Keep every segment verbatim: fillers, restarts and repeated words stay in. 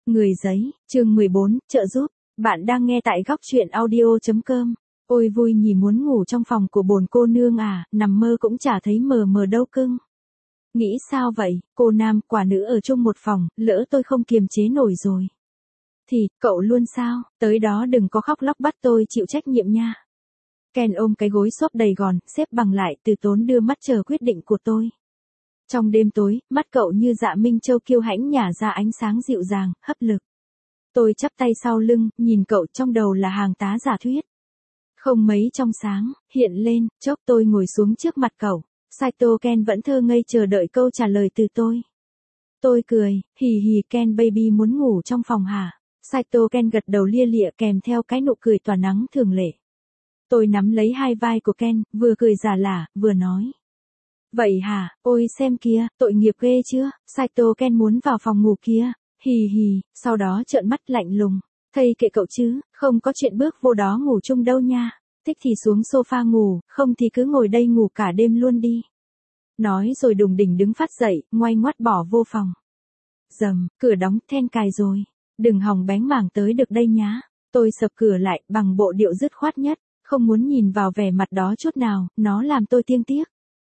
Người giấy, chương mười bốn, trợ giúp. Bạn đang nghe tại góc truyện audio chấm com. Ôi vui nhỉ, muốn ngủ trong phòng của bồn cô nương à, nằm mơ cũng chả thấy mờ mờ đâu cưng. Nghĩ sao vậy, cô nam, quả nữ ở chung một phòng, lỡ tôi không kiềm chế nổi rồi. Thì, cậu luôn sao, tới đó đừng có khóc lóc bắt tôi chịu trách nhiệm nha. Ken ôm cái gối xốp đầy gòn, xếp bằng lại, từ tốn đưa mắt chờ quyết định của tôi. Trong đêm tối, mắt cậu như dạ minh châu kiêu hãnh nhả ra ánh sáng dịu dàng, hấp lực. Tôi chắp tay sau lưng, nhìn cậu, trong đầu là hàng tá giả thuyết. Không mấy trong sáng, hiện lên, chốc tôi ngồi xuống trước mặt cậu. Saito Ken vẫn thơ ngây chờ đợi câu trả lời từ tôi. Tôi cười, hì hì, Ken baby muốn ngủ trong phòng hả? Saito Ken gật đầu lia lịa kèm theo cái nụ cười tỏa nắng thường lệ. Tôi nắm lấy hai vai của Ken, vừa cười giả lả, vừa nói. Vậy hả, ôi xem kìa, tội nghiệp ghê chưa, Saito Ken muốn vào phòng ngủ kia, hì hì, sau đó trợn mắt lạnh lùng. Thầy kệ cậu chứ, không có chuyện bước vô đó ngủ chung đâu nha. Thích thì xuống sofa ngủ, không thì cứ ngồi đây ngủ cả đêm luôn đi. Nói rồi đùng đỉnh đứng phát dậy, ngoay ngoắt bỏ vô phòng. Dầm, cửa đóng, then cài rồi. Đừng hòng bén mảng tới được đây nhá. Tôi sập cửa lại, bằng bộ điệu dứt khoát nhất, không muốn nhìn vào vẻ mặt đó chút nào, nó làm tôi tiếc tiếc.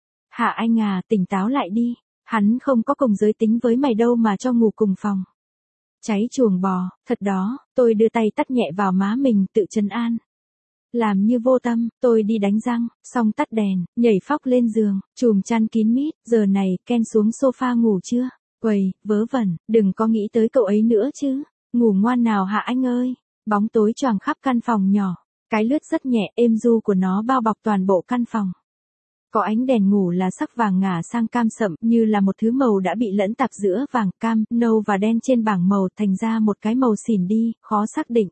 Hả anh à, tỉnh táo lại đi. Hắn không có cùng giới tính với mày đâu mà cho ngủ cùng phòng. Cháy chuồng bò, thật đó, tôi đưa tay tắt nhẹ vào má mình tự trấn an. Làm như vô tâm, tôi đi đánh răng, xong tắt đèn, nhảy phóc lên giường, chùm chăn kín mít, giờ này, Ken xuống sofa ngủ chưa? Quầy, vớ vẩn, đừng có nghĩ tới cậu ấy nữa chứ. Ngủ ngoan nào hả anh ơi? Bóng tối choàng khắp căn phòng nhỏ, cái lướt rất nhẹ êm du của nó bao bọc toàn bộ căn phòng. Có ánh đèn ngủ là sắc vàng ngả sang cam sậm, như là một thứ màu đã bị lẫn tạp giữa vàng, cam, nâu và đen trên bảng màu thành ra một cái màu xỉn đi, khó xác định.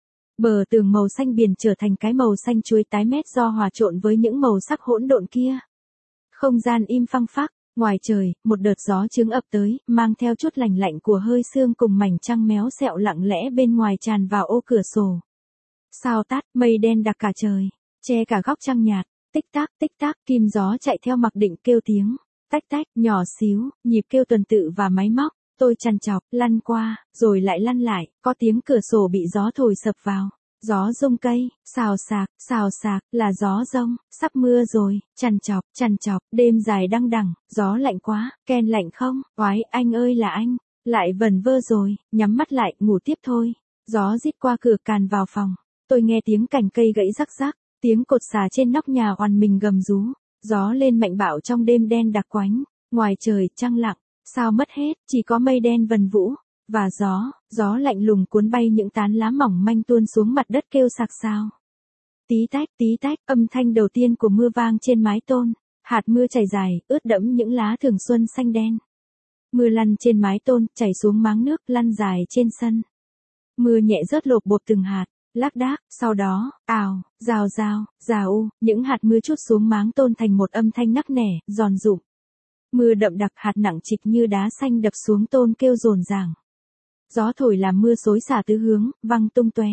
Bờ tường màu xanh biển trở thành cái màu xanh chuối tái mét do hòa trộn với những màu sắc hỗn độn kia. Không gian im phăng phắc, ngoài trời, một đợt gió trướng ập tới, mang theo chút lành lạnh của hơi sương cùng mảnh trăng méo xẹo lặng lẽ bên ngoài tràn vào ô cửa sổ. Sao tát, mây đen đặc cả trời, che cả góc trăng nhạt. Tích tắc, tích tắc, kim gió chạy theo mặc định kêu tiếng. Tách tách, nhỏ xíu, nhịp kêu tuần tự và máy móc. Tôi chằn chọc, lăn qua, rồi lại lăn lại, có tiếng cửa sổ bị gió thổi sập vào. Gió rung cây, xào xạc, xào xạc, là gió rông, sắp mưa rồi, chằn chọc, chằn chọc, đêm dài đăng đẳng, gió lạnh quá, Ken lạnh không, oái, anh ơi là anh, lại vần vơ rồi, nhắm mắt lại, ngủ tiếp thôi. Gió rít qua cửa càn vào phòng, tôi nghe tiếng cành cây gãy rắc rắc, tiếng cột xà trên nóc nhà oằn mình gầm rú, gió lên mạnh bạo trong đêm đen đặc quánh, ngoài trời trăng lặng. Sao mất hết, chỉ có mây đen vần vũ, và gió, gió lạnh lùng cuốn bay những tán lá mỏng manh tuôn xuống mặt đất kêu sạc sào. Tí tách, tí tách, âm thanh đầu tiên của mưa vang trên mái tôn, hạt mưa chảy dài, ướt đẫm những lá thường xuân xanh đen. Mưa lăn trên mái tôn, chảy xuống máng nước, lăn dài trên sân. Mưa nhẹ rớt lộp bộp từng hạt, lác đác, sau đó, ào, rào rào, rào u, những hạt mưa trút xuống máng tôn thành một âm thanh nắc nẻ, giòn rụm. Mưa đậm đặc hạt nặng trịch như đá xanh đập xuống tôn kêu rồn ràng. Gió thổi làm mưa xối xả tứ hướng, văng tung tóe.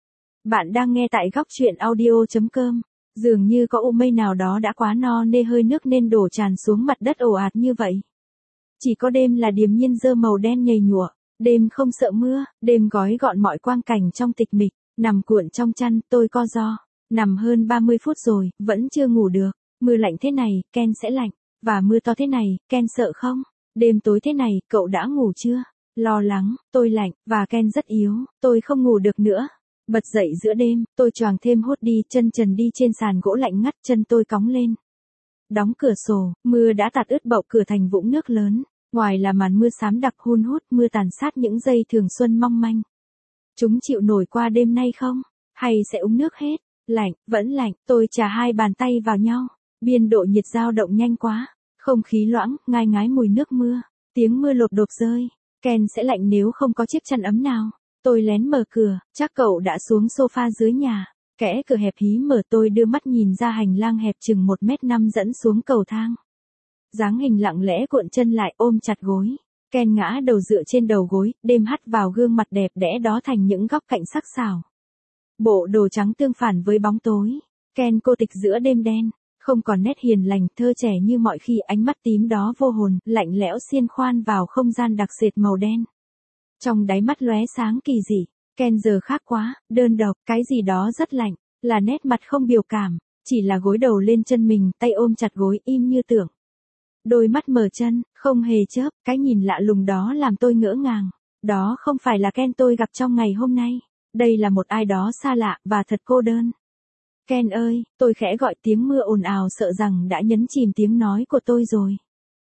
Bạn đang nghe tại góc truyện audio chấm com. Dường như có u mây nào đó đã quá no nê hơi nước nên đổ tràn xuống mặt đất ồ ạt như vậy. Chỉ có đêm là điềm nhiên dơ màu đen nhầy nhụa, đêm không sợ mưa, đêm gói gọn mọi quang cảnh trong tịch mịch, nằm cuộn trong chăn, tôi co ro, nằm hơn ba mươi phút rồi, vẫn chưa ngủ được. Mưa lạnh thế này, Ken sẽ lạnh. Và mưa to thế này, Ken sợ không? Đêm tối thế này, cậu đã ngủ chưa? Lo lắng, tôi lạnh, và Ken rất yếu, tôi không ngủ được nữa. Bật dậy giữa đêm, tôi choàng thêm hốt đi, chân trần đi trên sàn gỗ lạnh ngắt, chân tôi cóng lên. Đóng cửa sổ, mưa đã tạt ướt bậu cửa thành vũng nước lớn, ngoài là màn mưa xám đặc hun hút, mưa tàn sát những dây thường xuân mong manh. Chúng chịu nổi qua đêm nay không? Hay sẽ úng nước hết? Lạnh, vẫn lạnh, tôi chà hai bàn tay vào nhau. Biên độ nhiệt dao động nhanh quá, không khí loãng, ngai ngái mùi nước mưa, tiếng mưa lộp đột rơi. Ken sẽ lạnh nếu không có chiếc chăn ấm nào. Tôi lén mở cửa, chắc cậu đã xuống sofa dưới nhà. Kẽ cửa hẹp hí mở, tôi đưa mắt nhìn ra hành lang hẹp chừng một mét năm dẫn xuống cầu thang. Dáng hình lặng lẽ cuộn chân lại ôm chặt gối. Ken ngã đầu dựa trên đầu gối, đêm hắt vào gương mặt đẹp đẽ đó thành những góc cạnh sắc sảo. Bộ đồ trắng tương phản với bóng tối. Ken cô tịch giữa đêm đen. Không còn nét hiền lành thơ trẻ như mọi khi, ánh mắt tím đó vô hồn, lạnh lẽo xiên khoan vào không gian đặc sệt màu đen. Trong đáy mắt lóe sáng kỳ dị, Ken giờ khác quá, đơn độc, cái gì đó rất lạnh, là nét mặt không biểu cảm, chỉ là gối đầu lên chân mình, tay ôm chặt gối im như tưởng. Đôi mắt mở chân, không hề chớp, cái nhìn lạ lùng đó làm tôi ngỡ ngàng. Đó không phải là Ken tôi gặp trong ngày hôm nay, đây là một ai đó xa lạ và thật cô đơn. Ken ơi, tôi khẽ gọi tiếng mưa ồn ào sợ rằng đã nhấn chìm tiếng nói của tôi rồi.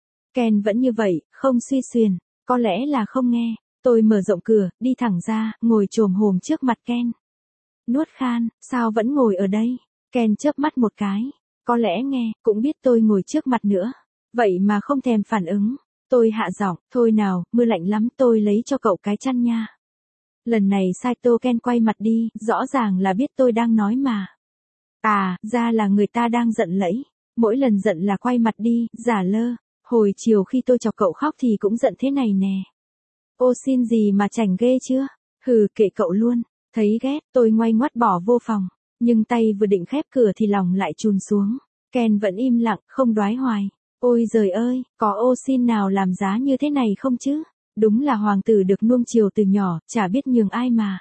Ken vẫn như vậy, không suy xuyển, có lẽ là không nghe. Tôi mở rộng cửa, đi thẳng ra, ngồi chồm hổm trước mặt Ken. Nuốt khan, sao vẫn ngồi ở đây? Ken chớp mắt một cái, có lẽ nghe, cũng biết tôi ngồi trước mặt nữa. Vậy mà không thèm phản ứng. Tôi hạ giọng, thôi nào, mưa lạnh lắm, tôi lấy cho cậu cái chăn nha. Lần này Saito Ken quay mặt đi, rõ ràng là biết tôi đang nói mà. À, ra là người ta đang giận lẫy. Mỗi lần giận là quay mặt đi, giả lơ. Hồi chiều khi tôi chọc cậu khóc thì cũng giận thế này nè. Ô xin gì mà chảnh ghê chưa? Hừ, kệ cậu luôn. Thấy ghét, tôi ngoay ngoắt bỏ vô phòng. Nhưng tay vừa định khép cửa thì lòng lại chùn xuống. Ken vẫn im lặng, không đoái hoài. Ôi giời ơi, có ô xin nào làm giá như thế này không chứ? Đúng là hoàng tử được nuông chiều từ nhỏ, chả biết nhường ai mà.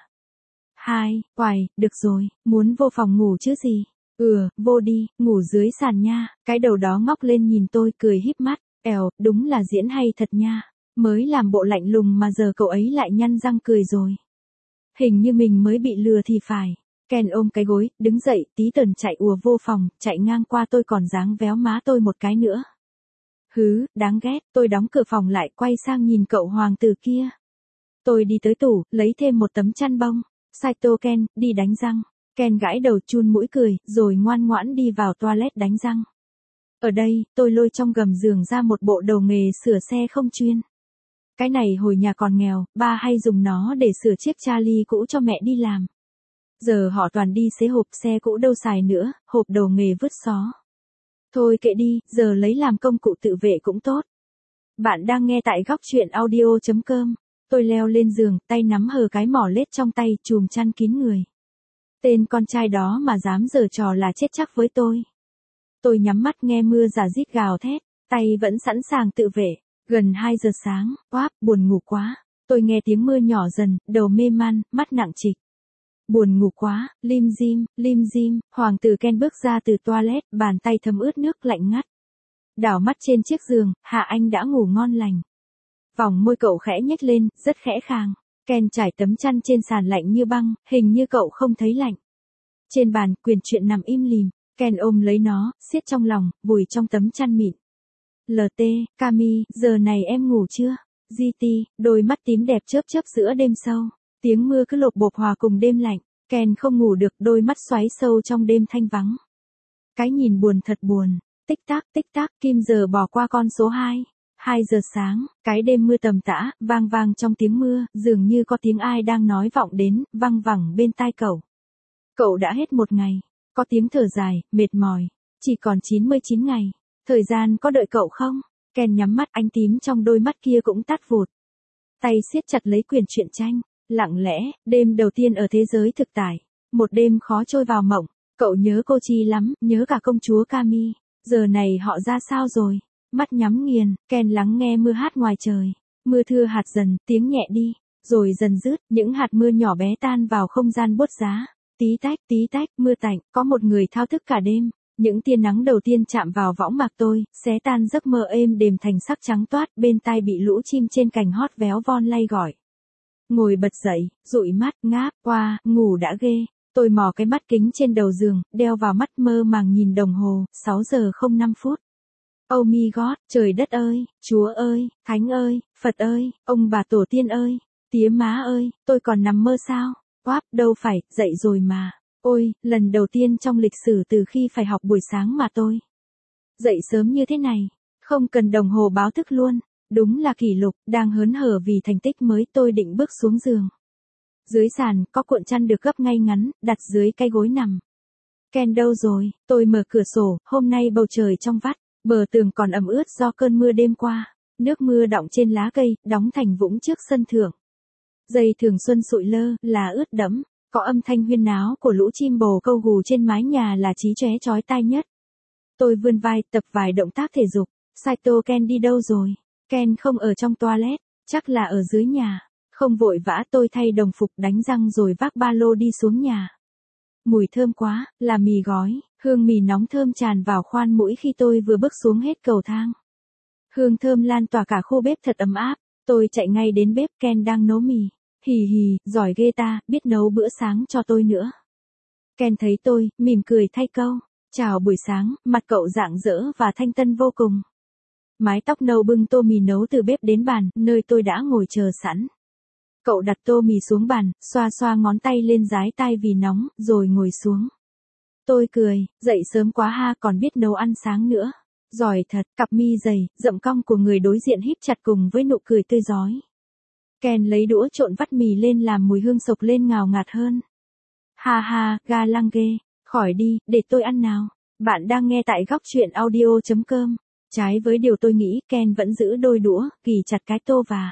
Hai, hoài, được rồi, muốn vô phòng ngủ chứ gì? Ừ, vô đi, ngủ dưới sàn nha. Cái đầu đó ngóc lên nhìn tôi cười híp mắt. Èo, đúng là diễn hay thật nha. Mới làm bộ lạnh lùng mà giờ cậu ấy lại nhăn răng cười rồi. Hình như mình mới bị lừa thì phải. Ken ôm cái gối, đứng dậy, tí tần chạy ùa vô phòng, chạy ngang qua tôi còn dáng véo má tôi một cái nữa. Hứ, đáng ghét, tôi đóng cửa phòng lại quay sang nhìn cậu hoàng tử kia. Tôi đi tới tủ, lấy thêm một tấm chăn bông. Saito Ken, đi đánh răng. Ken gãi đầu chun mũi cười, rồi ngoan ngoãn đi vào toilet đánh răng. Ở đây, tôi lôi trong gầm giường ra một bộ đồ nghề sửa xe không chuyên. Cái này hồi nhà còn nghèo, ba hay dùng nó để sửa chiếc Charlie cũ cho mẹ đi làm. Giờ họ toàn đi xế hộp xe cũ đâu xài nữa, hộp đồ nghề vứt xó. Thôi kệ đi, giờ lấy làm công cụ tự vệ cũng tốt. Bạn đang nghe tại góc truyện audio chấm com. Tôi leo lên giường, tay nắm hờ cái mỏ lết trong tay, chùm chăn kín người. Tên con trai đó mà dám giở trò là chết chắc với tôi. Tôi nhắm mắt nghe mưa rả rít gào thét, tay vẫn sẵn sàng tự vệ. Gần hai giờ sáng, oáp, buồn ngủ quá. Tôi nghe tiếng mưa nhỏ dần, đầu mê man, mắt nặng trịch. Buồn ngủ quá, lim dim, lim dim, hoàng tử Ken bước ra từ toilet, bàn tay thấm ướt nước lạnh ngắt. Đảo mắt trên chiếc giường, Hạ Anh đã ngủ ngon lành. Vòng môi cậu khẽ nhếch lên, rất khẽ khàng. Ken trải tấm chăn trên sàn lạnh như băng, hình như cậu không thấy lạnh. Trên bàn, quyển truyện nằm im lìm. Ken ôm lấy nó, siết trong lòng, vùi trong tấm chăn mịn. lờ tê, Cami, giờ này em ngủ chưa? giê tê, đôi mắt tím đẹp chớp chớp giữa đêm sâu. Tiếng mưa cứ lộp bộp hòa cùng đêm lạnh. Ken không ngủ được, đôi mắt xoáy sâu trong đêm thanh vắng. Cái nhìn buồn thật buồn. Tích tắc, tích tắc, kim giờ bỏ qua con số hai. hai giờ sáng, cái đêm mưa tầm tã, vang vang trong tiếng mưa, dường như có tiếng ai đang nói vọng đến, văng vẳng bên tai cậu. Cậu đã hết một ngày. Có tiếng thở dài, mệt mỏi. Chỉ còn chín mươi chín ngày. Thời gian có đợi cậu không? Ken nhắm mắt, ánh tím trong đôi mắt kia cũng tắt vụt. Tay siết chặt lấy quyển truyện tranh. Lặng lẽ, đêm đầu tiên ở thế giới thực tại. Một đêm khó trôi vào mộng. Cậu nhớ cô Chi lắm, nhớ cả công chúa Cami. Giờ này họ ra sao rồi? Mắt nhắm nghiền, Ken lắng nghe mưa hát ngoài trời. Mưa thưa hạt dần, tiếng nhẹ đi. Rồi dần dứt, những hạt mưa nhỏ bé tan vào không gian buốt giá. Tí tách, tí tách, mưa tạnh, có một người thao thức cả đêm. Những tia nắng đầu tiên chạm vào võng mạc tôi, xé tan giấc mơ êm đềm thành sắc trắng toát, bên tai bị lũ chim trên cành hót véo von lay gọi. Ngồi bật dậy, dụi mắt, ngáp, qua, ngủ đã ghê. Tôi mò cái mắt kính trên đầu giường, đeo vào mắt mơ màng nhìn đồng hồ, sáu giờ không năm phút. Oh my god, trời đất ơi, Chúa ơi, Thánh ơi, Phật ơi, ông bà tổ tiên ơi, tía má ơi, tôi còn nằm mơ sao? Oáp, đâu phải, dậy rồi mà. Ôi, lần đầu tiên trong lịch sử từ khi phải học buổi sáng mà tôi dậy sớm như thế này, không cần đồng hồ báo thức luôn. Đúng là kỷ lục, đang hớn hở vì thành tích mới tôi định bước xuống giường. Dưới sàn, có cuộn chăn được gấp ngay ngắn, đặt dưới cái gối nằm. Ken đâu rồi? Tôi mở cửa sổ, hôm nay bầu trời trong vắt, bờ tường còn ẩm ướt do cơn mưa đêm qua. Nước mưa đọng trên lá cây, đóng thành vũng trước sân thượng. Dây thường xuân sụi lơ, là ướt đẫm, có âm thanh huyên náo của lũ chim bồ câu gù trên mái nhà là chí chóe chói tai nhất. Tôi vươn vai, tập vài động tác thể dục. Saito Ken đi đâu rồi? Ken không ở trong toilet, chắc là ở dưới nhà. Không vội vã tôi thay đồng phục đánh răng rồi vác ba lô đi xuống nhà. Mùi thơm quá, là mì gói, hương mì nóng thơm tràn vào khoan mũi khi tôi vừa bước xuống hết cầu thang. Hương thơm lan tỏa cả khu bếp thật ấm áp, tôi chạy ngay đến bếp. Ken đang nấu mì. Hì hì, giỏi ghê ta, biết nấu bữa sáng cho tôi nữa. Ken thấy tôi, mỉm cười thay câu. Chào buổi sáng, mặt cậu rạng rỡ và thanh tân vô cùng. Mái tóc nâu bưng tô mì nấu từ bếp đến bàn, nơi tôi đã ngồi chờ sẵn. Cậu đặt tô mì xuống bàn, xoa xoa ngón tay lên dái tai vì nóng, rồi ngồi xuống. Tôi cười, dậy sớm quá ha, còn biết nấu ăn sáng nữa. Giỏi thật, cặp mi dày, rậm cong của người đối diện híp chặt cùng với nụ cười tươi rói. Ken lấy đũa trộn vắt mì lên làm mùi hương sộc lên ngào ngạt hơn. Ha ha, ga lăng ghê, khỏi đi, để tôi ăn nào. Bạn đang nghe tại góc truyện audio chấm com. Trái với điều tôi nghĩ, Ken vẫn giữ đôi đũa, gỉ chặt cái tô và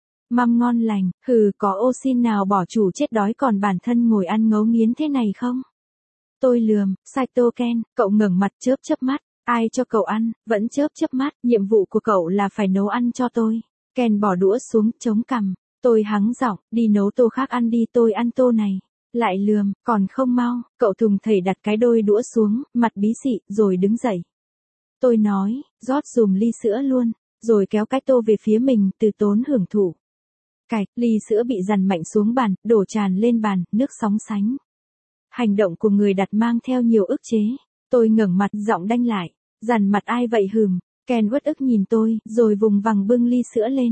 mâm ngon lành. Hừ, có ô xin nào bỏ chủ chết đói còn bản thân ngồi ăn ngấu nghiến thế này không? Tôi lườm, Saito Ken, cậu ngẩng mặt chớp chớp mắt. Ai cho cậu ăn, vẫn chớp chớp mắt, nhiệm vụ của cậu là phải nấu ăn cho tôi. Ken bỏ đũa xuống, chống cằm. Tôi hắng giọng, đi nấu tô khác ăn đi, tôi ăn tô này. Lại lườm, còn không mau, cậu thùng thẩy đặt cái đôi đũa xuống, mặt bí xị, rồi đứng dậy. Tôi nói, rót dùm ly sữa luôn, rồi kéo cái tô về phía mình, từ tốn hưởng thụ. Cạch, ly sữa bị dằn mạnh xuống bàn, đổ tràn lên bàn, nước sóng sánh. Hành động của người đặt mang theo nhiều ức chế. Tôi ngẩng mặt, giọng đanh lại. Dằn mặt ai vậy hừm? Ken uất ức nhìn tôi, rồi vùng vằng bưng ly sữa lên.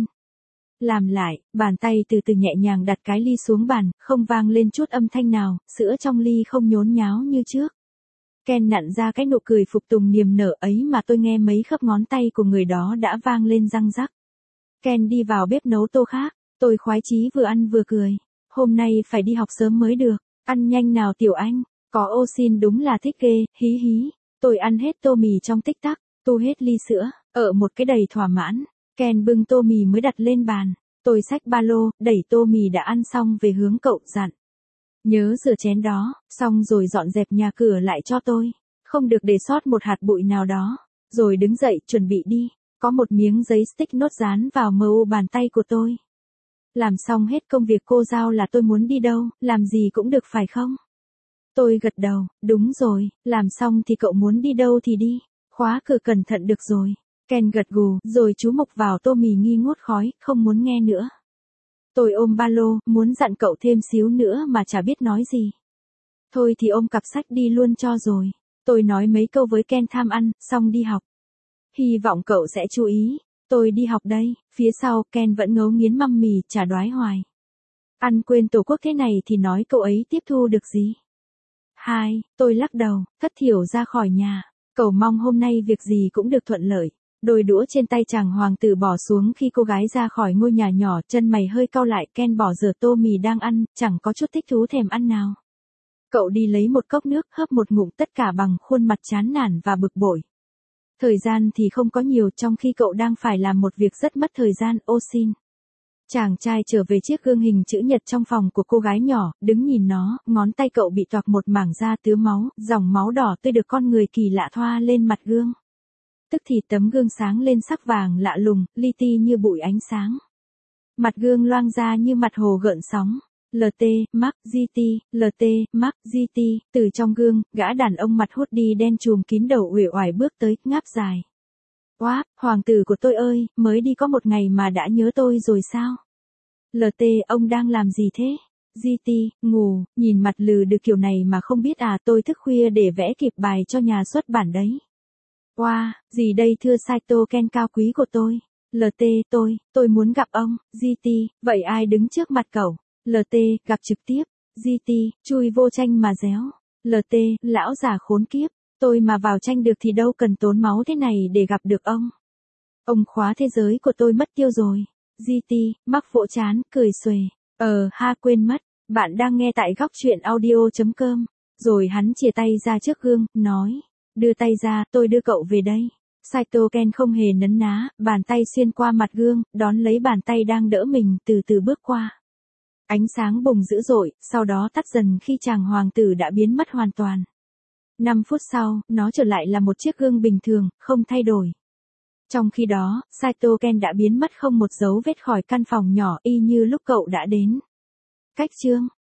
Làm lại, bàn tay từ từ nhẹ nhàng đặt cái ly xuống bàn, không vang lên chút âm thanh nào, sữa trong ly không nhốn nháo như trước. Ken nặn ra cái nụ cười phục tùng niềm nở ấy mà tôi nghe mấy khớp ngón tay của người đó đã vang lên răng rắc. Ken đi vào bếp nấu tô khác, tôi khoái chí vừa ăn vừa cười. Hôm nay phải đi học sớm mới được, ăn nhanh nào tiểu anh, có ô xin đúng là thích ghê, hí hí. Tôi ăn hết tô mì trong tích tắc, tu hết ly sữa, ở một cái đầy thỏa mãn. Ken bưng tô mì mới đặt lên bàn. Tôi xách ba lô, đẩy tô mì đã ăn xong về hướng cậu dặn. Nhớ rửa chén đó, xong rồi dọn dẹp nhà cửa lại cho tôi. Không được để sót một hạt bụi nào đó. Rồi đứng dậy, chuẩn bị đi. Có một miếng giấy stick nốt dán vào mờ u bàn tay của tôi. Làm xong hết công việc cô giao là tôi muốn đi đâu, làm gì cũng được phải không? Tôi gật đầu, đúng rồi, làm xong thì cậu muốn đi đâu thì đi. Khóa cửa cẩn thận được rồi. Ken gật gù, rồi chú mục vào tô mì nghi ngút khói, không muốn nghe nữa. Tôi ôm ba lô, muốn dặn cậu thêm xíu nữa mà chả biết nói gì. Thôi thì ôm cặp sách đi luôn cho rồi. Tôi nói mấy câu với Ken tham ăn, xong đi học. Hy vọng cậu sẽ chú ý. Tôi đi học đây. Phía sau, Ken vẫn ngấu nghiến mâm mì, chả đoái hoài. Ăn quên tổ quốc thế này thì nói cậu ấy tiếp thu được gì. Hai, tôi lắc đầu, thất thiểu ra khỏi nhà. Cầu mong hôm nay việc gì cũng được thuận lợi. Đôi đũa trên tay chàng hoàng tử bỏ xuống khi cô gái ra khỏi ngôi nhà nhỏ, chân mày hơi cau lại. Ken bỏ dở tô mì đang ăn, chẳng có chút thích thú thèm ăn nào. Cậu đi lấy một cốc nước, hớp một ngụm, tất cả bằng khuôn mặt chán nản và bực bội. Thời gian thì không có nhiều, trong khi cậu đang phải làm một việc rất mất thời gian. Ô xin. Chàng trai trở về chiếc gương hình chữ nhật trong phòng của cô gái nhỏ, đứng nhìn nó, ngón tay cậu bị toạc một mảng da tứa máu, dòng máu đỏ tươi được con người kỳ lạ thoa lên mặt gương. Tức thì tấm gương sáng lên sắc vàng lạ lùng, li ti như bụi ánh sáng. Mặt gương loang ra như mặt hồ gợn sóng. lờ tê, Mark, giê tê, lờ tê, Mark, giê tê, từ trong gương, gã đàn ông mặt hoodie đen trùm kín đầu uể oải bước tới, ngáp dài. Oáp, hoàng tử của tôi ơi, mới đi có một ngày mà đã nhớ tôi rồi sao? lờ tê, ông đang làm gì thế? giê tê, ngủ, nhìn mặt lừ được kiểu này mà không biết à, tôi thức khuya để vẽ kịp bài cho nhà xuất bản đấy. Wow, gì đây thưa Saito Ken cao quý của tôi? lờ tê, tôi, tôi muốn gặp ông. giê tê, vậy ai đứng trước mặt cậu? lờ tê, gặp trực tiếp. giê tê, chui vô tranh mà réo. lờ tê, lão già khốn kiếp. Tôi mà vào tranh được thì đâu cần tốn máu thế này để gặp được ông. Ông khóa thế giới của tôi mất tiêu rồi. giê tê, mắc vỗ chán, cười xuề. Ờ, ha quên mất. Bạn đang nghe tại góc truyện audio chấm com. Rồi hắn chìa tay ra trước gương, nói. Đưa tay ra, tôi đưa cậu về đây. Saito Ken không hề nấn ná, bàn tay xuyên qua mặt gương, đón lấy bàn tay đang đỡ mình, từ từ bước qua. Ánh sáng bùng dữ dội, sau đó tắt dần khi chàng hoàng tử đã biến mất hoàn toàn. Năm phút sau, nó trở lại là một chiếc gương bình thường, không thay đổi. Trong khi đó, Saito Ken đã biến mất không một dấu vết khỏi căn phòng nhỏ y như lúc cậu đã đến. Cách chương